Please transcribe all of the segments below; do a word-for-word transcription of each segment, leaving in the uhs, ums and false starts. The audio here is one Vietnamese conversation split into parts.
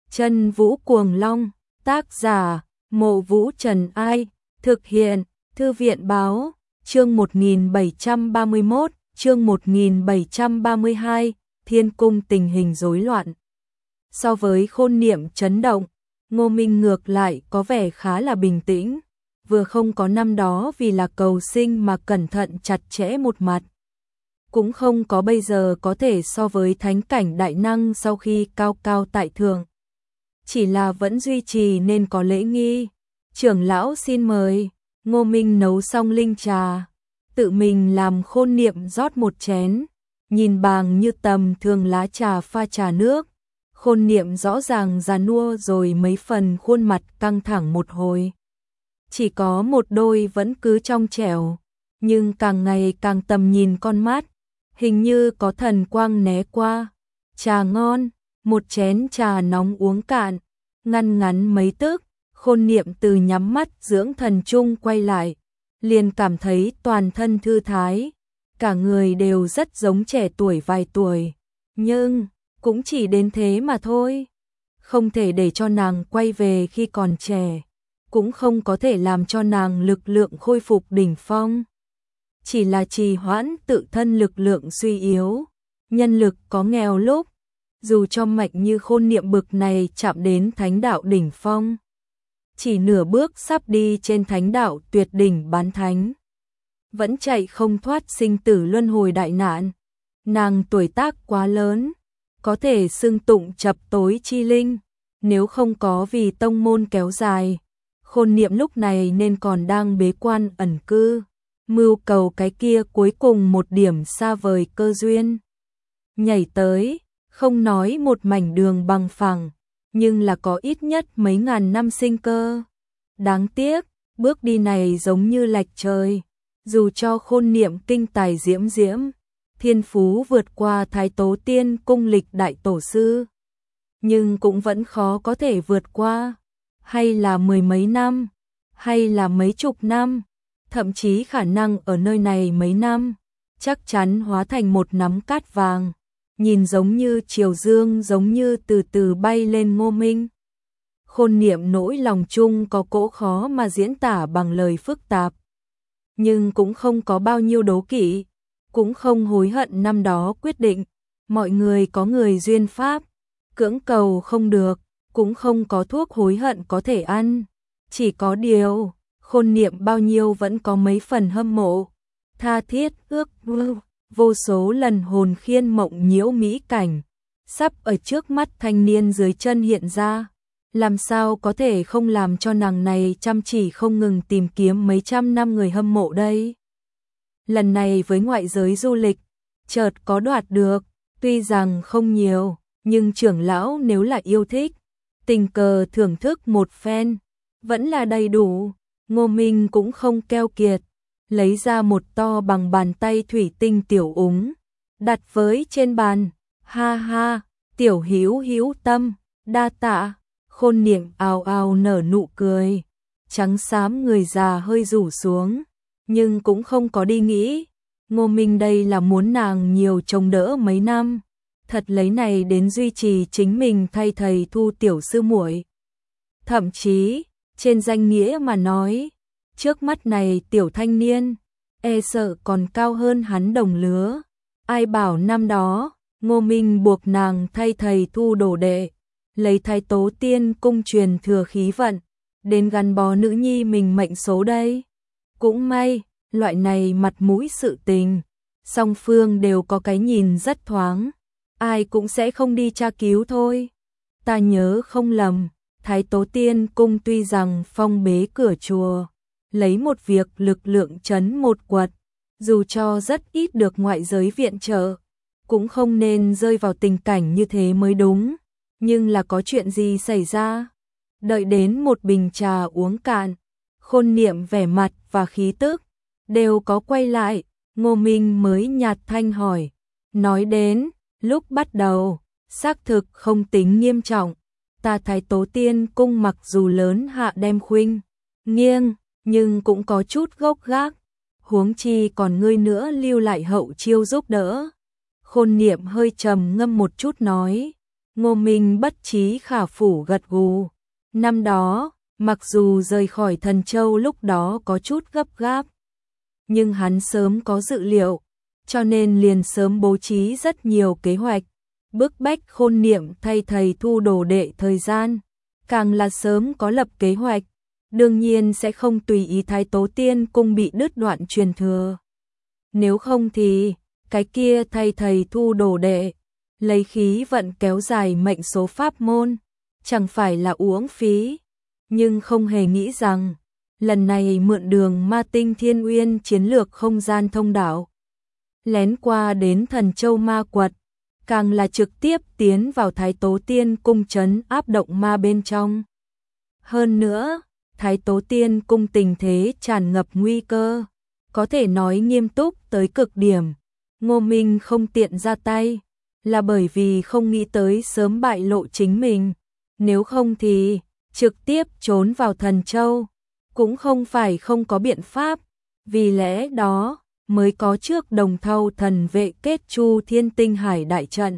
Chân Vũ Cuồng Long, tác giả, Mộ Vũ Trần Ai, thực hiện, Thư viện Báo, chương một nghìn bảy trăm ba mươi mốt, chương một nghìn bảy trăm ba mươi hai, Thiên Cung tình hình rối loạn. So với Khôn Niệm chấn động, Ngô Minh ngược lại có vẻ khá là bình tĩnh, vừa không có năm đó vì là cầu sinh mà cẩn thận chặt chẽ một mặt. Cũng không có bây giờ có thể so với thánh cảnh đại năng sau khi cao cao tại thượng. Chỉ là vẫn duy trì nên có lễ nghi. Trưởng lão xin mời. Ngô Minh nấu xong linh trà, tự mình làm Khôn Niệm rót một chén, nhìn bàng như tầm thường lá trà pha trà nước. Khôn Niệm rõ ràng già nua rồi mấy phần, khuôn mặt căng thẳng một hồi. Chỉ có một đôi vẫn cứ trong trẻo, nhưng càng ngày càng tầm nhìn con mắt, hình như có thần quang né qua. Trà ngon, một chén trà nóng uống cạn, ngăn ngắn mấy tức, Khôn Niệm từ nhắm mắt dưỡng thần chung quay lại, liền cảm thấy toàn thân thư thái, cả người đều rất giống trẻ tuổi vài tuổi, nhưng cũng chỉ đến thế mà thôi. Không thể để cho nàng quay về khi còn trẻ, cũng không có thể làm cho nàng lực lượng khôi phục đỉnh phong. Chỉ là trì hoãn tự thân lực lượng suy yếu, nhân lực có nghèo lúc, dù cho mạnh như Khôn Niệm bực này chạm đến thánh đạo đỉnh phong, chỉ nửa bước sắp đi trên thánh đạo tuyệt đỉnh bán thánh, vẫn chạy không thoát sinh tử luân hồi đại nạn. Nàng tuổi tác quá lớn, có thể xưng tụng chập tối chi linh, nếu không có vì tông môn kéo dài, Khôn Niệm lúc này nên còn đang bế quan ẩn cư, mưu cầu cái kia cuối cùng một điểm xa vời cơ duyên. Nhảy tới, không nói một mảnh đường bằng phẳng, nhưng là có ít nhất mấy ngàn năm sinh cơ. Đáng tiếc, bước đi này giống như lệch trời, dù cho Khôn Niệm kinh tài diễm diễm, thiên phú vượt qua Thái Tố Tiên cung lịch đại tổ sư, nhưng cũng vẫn khó có thể vượt qua. Hay là mười mấy năm, hay là mấy chục năm, thậm chí khả năng ở nơi này mấy năm, chắc chắn hóa thành một nắm cát vàng, nhìn giống như triều dương, giống như từ từ bay lên Ngô Minh. Khôn Niệm nỗi lòng chung có cỗ khó mà diễn tả bằng lời phức tạp, nhưng cũng không có bao nhiêu đố kỵ, cũng không hối hận năm đó quyết định. Mọi người có người duyên pháp, cưỡng cầu không được, cũng không có thuốc hối hận có thể ăn. Chỉ có điều, Khôn Niệm bao nhiêu vẫn có mấy phần hâm mộ, tha thiết ước mơ, vô số lần hồn khiên mộng nhiễu mỹ cảnh, sắp ở trước mắt thanh niên dưới chân hiện ra. Làm sao có thể không làm cho nàng này chăm chỉ không ngừng tìm kiếm mấy trăm năm người hâm mộ đây. Lần này với ngoại giới du lịch, chợt có đoạt được, tuy rằng không nhiều, nhưng trưởng lão nếu là yêu thích, tình cờ thưởng thức một phen, vẫn là đầy đủ. Ngô Minh cũng không keo kiệt, lấy ra một to bằng bàn tay thủy tinh tiểu úng, đặt với trên bàn. Ha ha, tiểu hữu hữu tâm, đa tạ. Khôn Niệm ào ào nở nụ cười, trắng xám người già hơi rủ xuống, nhưng cũng không có đi nghĩ. Ngô Minh đây là muốn nàng nhiều trông đỡ mấy năm, thật lấy này đến duy trì chính mình thay thầy thu tiểu sư muội. Thậm chí, trên danh nghĩa mà nói, trước mắt này tiểu thanh niên, e sợ còn cao hơn hắn đồng lứa. Ai bảo năm đó, Ngô Minh buộc nàng thay thầy thu đồ đệ, lấy Thái Tố Tiên cung truyền thừa khí vận, đến gắn bó nữ nhi mình mệnh số đây. Cũng may, loại này mặt mũi sự tình, song phương đều có cái nhìn rất thoáng, ai cũng sẽ không đi tra cứu thôi. Ta nhớ không lầm, Thái Tố Tiên cung tuy rằng phong bế cửa chùa, lấy một việc lực lượng chấn một quật, dù cho rất ít được ngoại giới viện trợ, cũng không nên rơi vào tình cảnh như thế mới đúng. Nhưng là có chuyện gì xảy ra? Đợi đến một bình trà uống cạn, Khôn Niệm vẻ mặt và khí tức đều có quay lại, Ngô Minh mới nhạt thanh hỏi. Nói đến, lúc bắt đầu, xác thực không tính nghiêm trọng, ta Thái Tố Tiên cung mặc dù lớn hạ đem khuynh nghiêng, nhưng cũng có chút gốc gác, huống chi còn ngươi nữa lưu lại hậu chiêu giúp đỡ. Khôn Niệm hơi trầm ngâm một chút nói, Ngô Minh bất trí khả phủ gật gù. Năm đó, mặc dù rời khỏi Thần Châu lúc đó có chút gấp gáp, nhưng hắn sớm có dự liệu, cho nên liền sớm bố trí rất nhiều kế hoạch, bức bách Khôn Niệm thay thầy thu đồ đệ thời gian, càng là sớm có lập kế hoạch, đương nhiên sẽ không tùy ý Thái Tố Tiên Cung bị đứt đoạn truyền thừa. Nếu không thì, cái kia thay thầy thu đồ đệ, lấy khí vận kéo dài mệnh số pháp môn, chẳng phải là uổng phí, nhưng không hề nghĩ rằng, lần này mượn đường Ma Tinh Thiên Uyên chiến lược không gian thông đạo, lén qua đến Thần Châu Ma Quật, càng là trực tiếp tiến vào Thái Tố Tiên Cung trấn áp động ma bên trong. Hơn nữa, Thái Tố Tiên Cung tình thế tràn ngập nguy cơ, có thể nói nghiêm túc tới cực điểm. Ngô Minh không tiện ra tay, là bởi vì không nghĩ tới sớm bại lộ chính mình, nếu không thì trực tiếp trốn vào Thần Châu, cũng không phải không có biện pháp, vì lẽ đó mới có trước Đồng Thau thần vệ kết Chu Thiên Tinh Hải đại trận.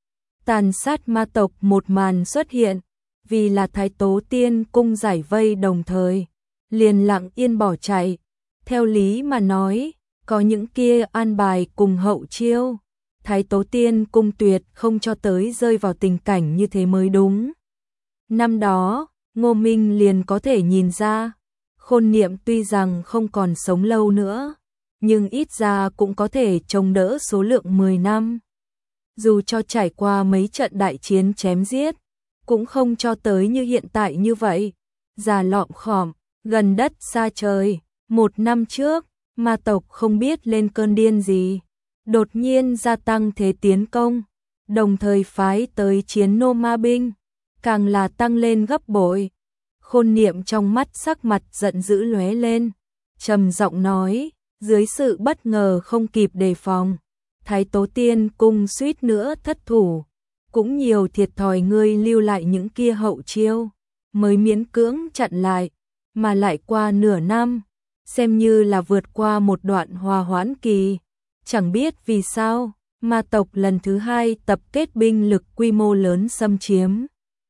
Tàn sát ma tộc một màn xuất hiện, vì là Thái Tố Tiên Cung giải vây đồng thời, liền lặng yên bỏ chạy. Theo lý mà nói, có những kia an bài cùng hậu chiêu, Thái Tố Tiên Cung tuyệt không cho tới rơi vào tình cảnh như thế mới đúng. Năm đó, Ngô Minh liền có thể nhìn ra, Khôn Niệm tuy rằng không còn sống lâu nữa, nhưng ít ra cũng có thể chống đỡ số lượng mười năm. Dù cho trải qua mấy trận đại chiến chém giết, cũng không cho tới như hiện tại như vậy, già lọm khòm, gần đất xa trời. Một năm trước, ma tộc không biết lên cơn điên gì, đột nhiên gia tăng thế tiến công, đồng thời phái tới chiến nô ma binh, càng là tăng lên gấp bội. Khôn Niệm trong mắt sắc mặt giận dữ lóe lên, trầm giọng nói, dưới sự bất ngờ không kịp đề phòng, Thái Tố Tiên Cung suýt nữa thất thủ, cũng nhiều thiệt thòi ngươi lưu lại những kia hậu chiêu, mới miễn cưỡng chặn lại, mà lại qua nửa năm, xem như là vượt qua một đoạn hòa hoãn kỳ, chẳng biết vì sao, ma tộc lần thứ hai tập kết binh lực quy mô lớn xâm chiếm.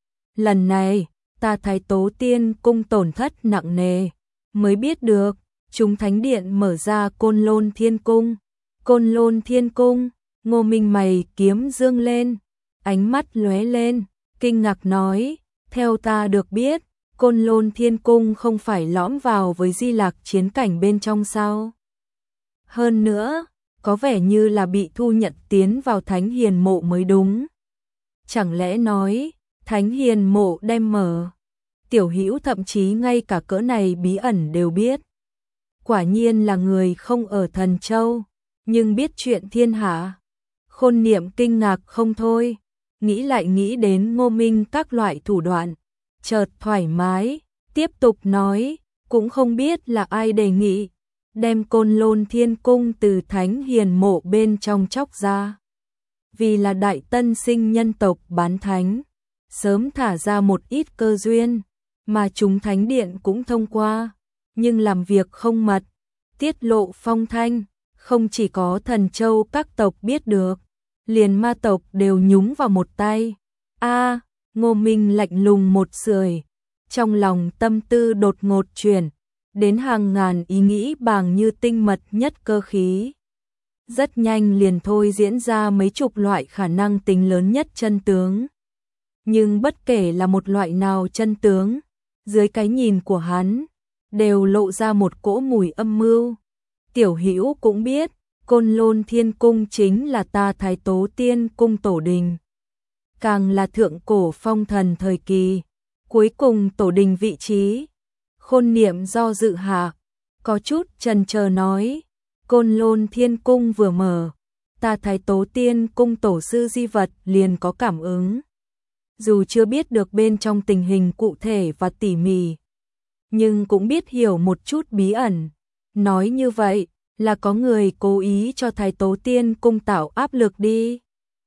Lần này, ta Thái Tố Tiên Cung tổn thất nặng nề, mới biết được, chúng Thánh Điện mở ra Côn Lôn Thiên Cung. Côn Lôn Thiên Cung, Ngô Minh mày kiếm dương lên, ánh mắt lóe lên, kinh ngạc nói, theo ta được biết, Côn Lôn Thiên Cung không phải lõm vào với Di Lạc chiến cảnh bên trong sao? Hơn nữa, có vẻ như là bị thu nhận tiến vào Thánh Hiền Mộ mới đúng. Chẳng lẽ nói, Thánh Hiền Mộ đem mở? Tiểu Hữu thậm chí ngay cả cỡ này bí ẩn đều biết. Quả nhiên là người không ở Thần Châu, nhưng biết chuyện thiên hạ. Khôn Niệm kinh ngạc không thôi, nghĩ lại nghĩ đến Ngô Minh các loại thủ đoạn, chợt thoải mái, tiếp tục nói, cũng không biết là ai đề nghị, đem Côn Lôn Thiên Cung từ Thánh Hiền Mộ bên trong chóc ra. Vì là đại tân sinh nhân tộc bán thánh, sớm thả ra một ít cơ duyên, mà chúng Thánh Điện cũng thông qua, nhưng làm việc không mật, tiết lộ phong thanh, không chỉ có Thần Châu các tộc biết được, liền ma tộc đều nhúng vào một tay. A, Ngô Minh lạnh lùng một sưởi, trong lòng tâm tư đột ngột chuyển, đến hàng ngàn ý nghĩ bàng như tinh mật nhất cơ khí. Rất nhanh liền thôi diễn ra mấy chục loại khả năng tính lớn nhất chân tướng. Nhưng bất kể là một loại nào chân tướng, dưới cái nhìn của hắn, đều lộ ra một cỗ mùi âm mưu. Tiểu Hữu cũng biết, Côn Lôn Thiên Cung chính là ta Thái Tố Tiên Cung tổ đình. Càng là thượng cổ phong thần thời kỳ, cuối cùng tổ đình vị trí. Khôn Niệm do dự hạ, có chút chần chờ nói, Côn Lôn Thiên Cung vừa mở, ta Thái Tố Tiên Cung tổ sư Di Vật liền có cảm ứng. Dù chưa biết được bên trong tình hình cụ thể và tỉ mỉ, nhưng cũng biết hiểu một chút bí ẩn. Nói như vậy, là có người cố ý cho Thái Tố Tiên Cung tạo áp lực đi.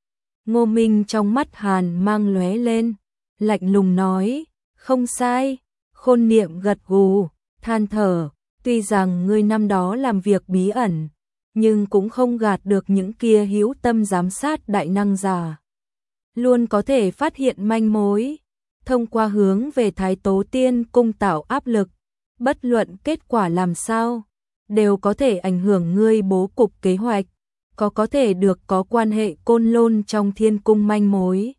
Ngô Minh trong mắt hàn mang lóe lên, lạnh lùng nói, không sai. Khôn Niệm gật gù, than thở, tuy rằng ngươi năm đó làm việc bí ẩn, nhưng cũng không gạt được những kia hữu tâm giám sát đại năng giả. luôn có thể phát hiện manh mối, thông qua hướng về Thái Tố Tiên Cung tạo áp lực, bất luận kết quả làm sao, đều có thể ảnh hưởng ngươi bố cục kế hoạch, có có thể được có quan hệ côn lôn trong thiên cung manh mối.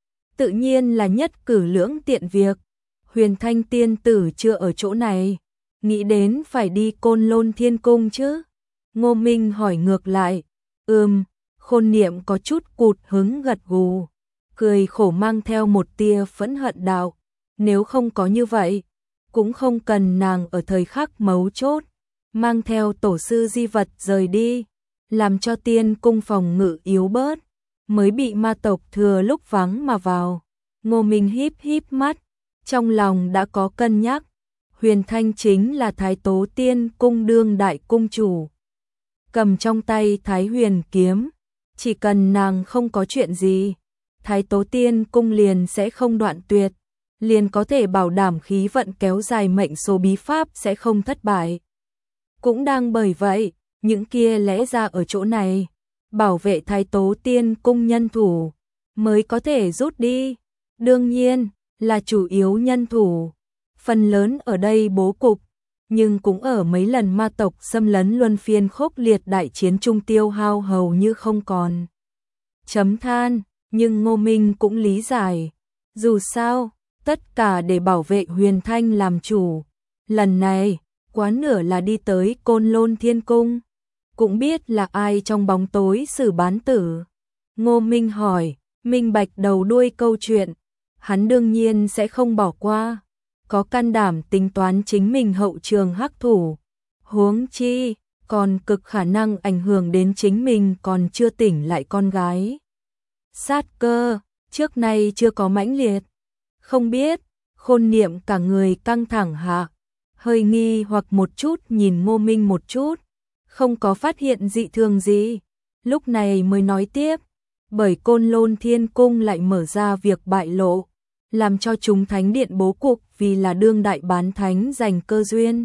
Tự nhiên là nhất cử lưỡng tiện việc, Huyền Thanh tiên tử chưa ở chỗ này, nghĩ đến phải đi côn lôn thiên cung chứ? Ngô Minh hỏi ngược lại, ừm, Khôn Niệm có chút cụt hứng gật gù, cười khổ mang theo một tia phẫn hận đạo, nếu không có như vậy, cũng không cần nàng ở thời khắc mấu chốt, mang theo tổ sư di vật rời đi, làm cho tiên cung phòng ngự yếu bớt, mới bị ma tộc thừa lúc vắng mà vào. Ngô Minh híp híp mắt, trong lòng đã có cân nhắc, Huyền Thanh chính là Thái Tố Tiên Cung đương đại cung chủ. Cầm trong tay Thái Huyền kiếm, chỉ cần nàng không có chuyện gì, Thái Tố Tiên Cung liền sẽ không đoạn tuyệt, liền có thể bảo đảm khí vận kéo dài, mệnh số bí pháp sẽ không thất bại. Cũng đang bởi vậy, những kia lẽ ra ở chỗ này, bảo vệ Thái Tố Tiên Cung nhân thủ, mới có thể rút đi. Đương nhiên, là chủ yếu nhân thủ, phần lớn ở đây bố cục, nhưng cũng ở mấy lần ma tộc xâm lấn luân phiên khốc liệt đại chiến trung tiêu hao hầu như không còn. Chấm than, nhưng Ngô Minh cũng lý giải, dù sao, tất cả để bảo vệ Huyền Thanh làm chủ. Lần này, quá nửa là đi tới côn lôn thiên cung, cũng biết là ai trong bóng tối xử bán tử. Ngô Minh hỏi, minh bạch đầu đuôi câu chuyện, hắn đương nhiên sẽ không bỏ qua, có can đảm tính toán chính mình hậu trường hắc thủ, huống chi, còn cực khả năng ảnh hưởng đến chính mình còn chưa tỉnh lại con gái. Sát cơ, trước nay chưa có mãnh liệt, không biết, Khôn Niệm cả người căng thẳng hạ, hơi nghi hoặc một chút nhìn Ngô Minh một chút, không có phát hiện dị thường gì, lúc này mới nói tiếp, bởi côn lôn thiên cung lại mở ra việc bại lộ, làm cho chúng thánh điện bố cục vì là đương đại bán thánh giành cơ duyên.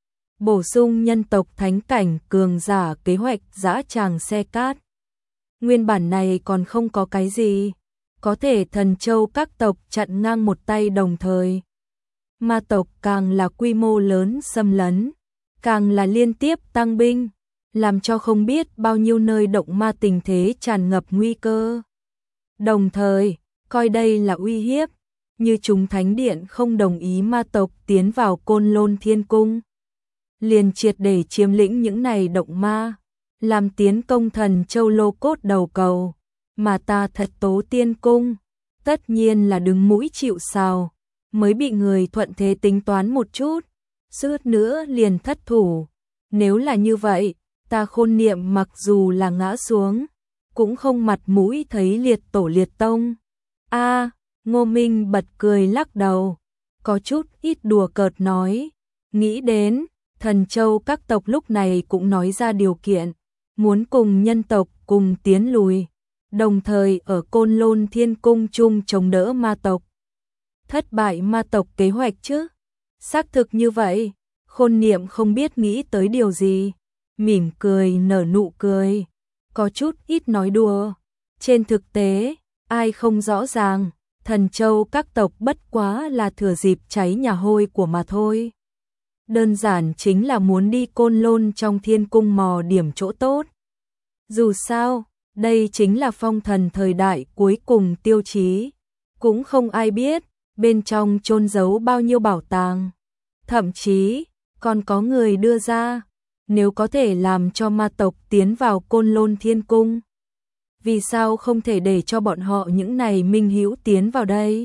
Bổ sung nhân tộc thánh cảnh cường giả kế hoạch dã tràng xe cát. Nguyên bản này còn không có cái gì, có thể thần châu các tộc chặn ngang một tay đồng thời. Ma tộc càng là quy mô lớn xâm lấn, càng là liên tiếp tăng binh, làm cho không biết bao nhiêu nơi động ma tình thế tràn ngập nguy cơ. Đồng thời, coi đây là uy hiếp, như chúng thánh điện không đồng ý ma tộc tiến vào côn lôn thiên cung, liền triệt để chiếm lĩnh những này động ma, làm tiến công thần châu lô cốt đầu cầu, mà ta Thật Tố Tiên Cung, tất nhiên là đứng mũi chịu sào, mới bị người thuận thế tính toán một chút, suýt nữa liền thất thủ. Nếu là như vậy, ta Khôn Niệm mặc dù là ngã xuống, cũng không mặt mũi thấy liệt tổ liệt tông. A, Ngô Minh bật cười lắc đầu, có chút ít đùa cợt nói, nghĩ đến, thần châu các tộc lúc này cũng nói ra điều kiện, muốn cùng nhân tộc cùng tiến lùi, đồng thời ở côn lôn thiên cung chung chống đỡ ma tộc. Thất bại ma tộc kế hoạch chứ? Xác thực như vậy, Khôn Niệm không biết nghĩ tới điều gì, mỉm cười nở nụ cười, có chút ít nói đùa. Trên thực tế, ai không rõ ràng, thần châu các tộc bất quá là thừa dịp cháy nhà hôi của mà thôi. Đơn giản chính là muốn đi côn lôn trong thiên cung mò điểm chỗ tốt. Dù sao, đây chính là phong thần thời đại cuối cùng tiêu chí, cũng không ai biết bên trong chôn giấu bao nhiêu bảo tàng. Thậm chí, còn có người đưa ra, nếu có thể làm cho ma tộc tiến vào côn lôn thiên cung, vì sao không thể để cho bọn họ những này minh hữu tiến vào đây?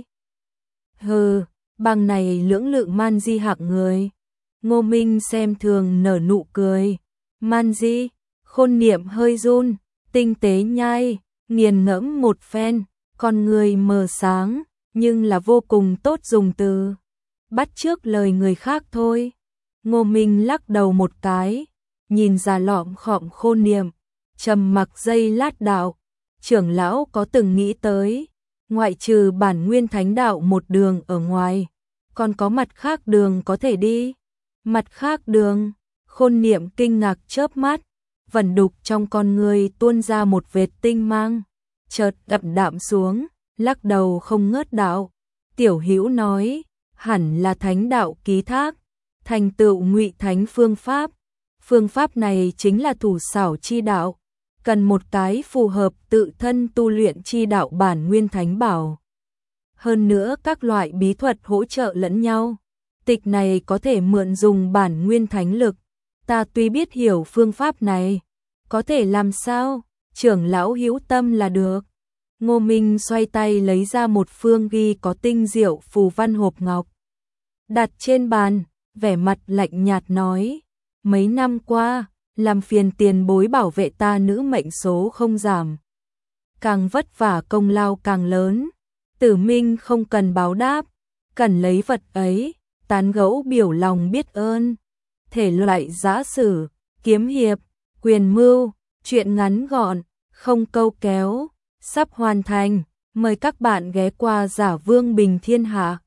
Hừ, bằng này lưỡng lự man di hạng người. Ngô Minh xem thường nở nụ cười. Man di, Khôn Niệm hơi run, tinh tế nhai, nghiền ngẫm một phen, con người mờ sáng, nhưng là vô cùng tốt dùng từ. Bắt chước lời người khác thôi. Ngô Minh lắc đầu một cái, nhìn ra lọm khọm Khôn Niệm, trầm mặc giây lát đạo, trưởng lão có từng nghĩ tới, ngoại trừ bản nguyên thánh đạo một đường ở ngoài, còn có mặt khác đường có thể đi. Mặt khác đường, Khôn Niệm kinh ngạc chớp mắt, vẩn đục trong con người tuôn ra một vệt tinh mang, chợt đậm đạm xuống, lắc đầu không ngớt đạo. Tiểu Hữu nói, hẳn là thánh đạo ký thác, thành tựu ngụy thánh phương pháp. Phương pháp này chính là thủ xảo chi đạo, cần một cái phù hợp tự thân tu luyện chi đạo bản nguyên thánh bảo. Hơn nữa các loại bí thuật hỗ trợ lẫn nhau. Tịch này có thể mượn dùng bản nguyên thánh lực. Ta tuy biết hiểu phương pháp này, có thể làm sao? Trưởng lão hữu tâm là được. Ngô Minh xoay tay lấy ra một phương ghi có tinh diệu phù văn hộp ngọc, đặt trên bàn, vẻ mặt lạnh nhạt nói, mấy năm qua, làm phiền tiền bối bảo vệ ta nữ mệnh số không giảm. Càng vất vả công lao càng lớn, Tử Minh không cần báo đáp, cần lấy vật ấy, tán gẫu biểu lòng biết ơn. Thể loại giã sử, kiếm hiệp, quyền mưu, truyện ngắn gọn, không câu kéo, sắp hoàn thành, mời các bạn ghé qua Giả Vương Bình Thiên Hạ.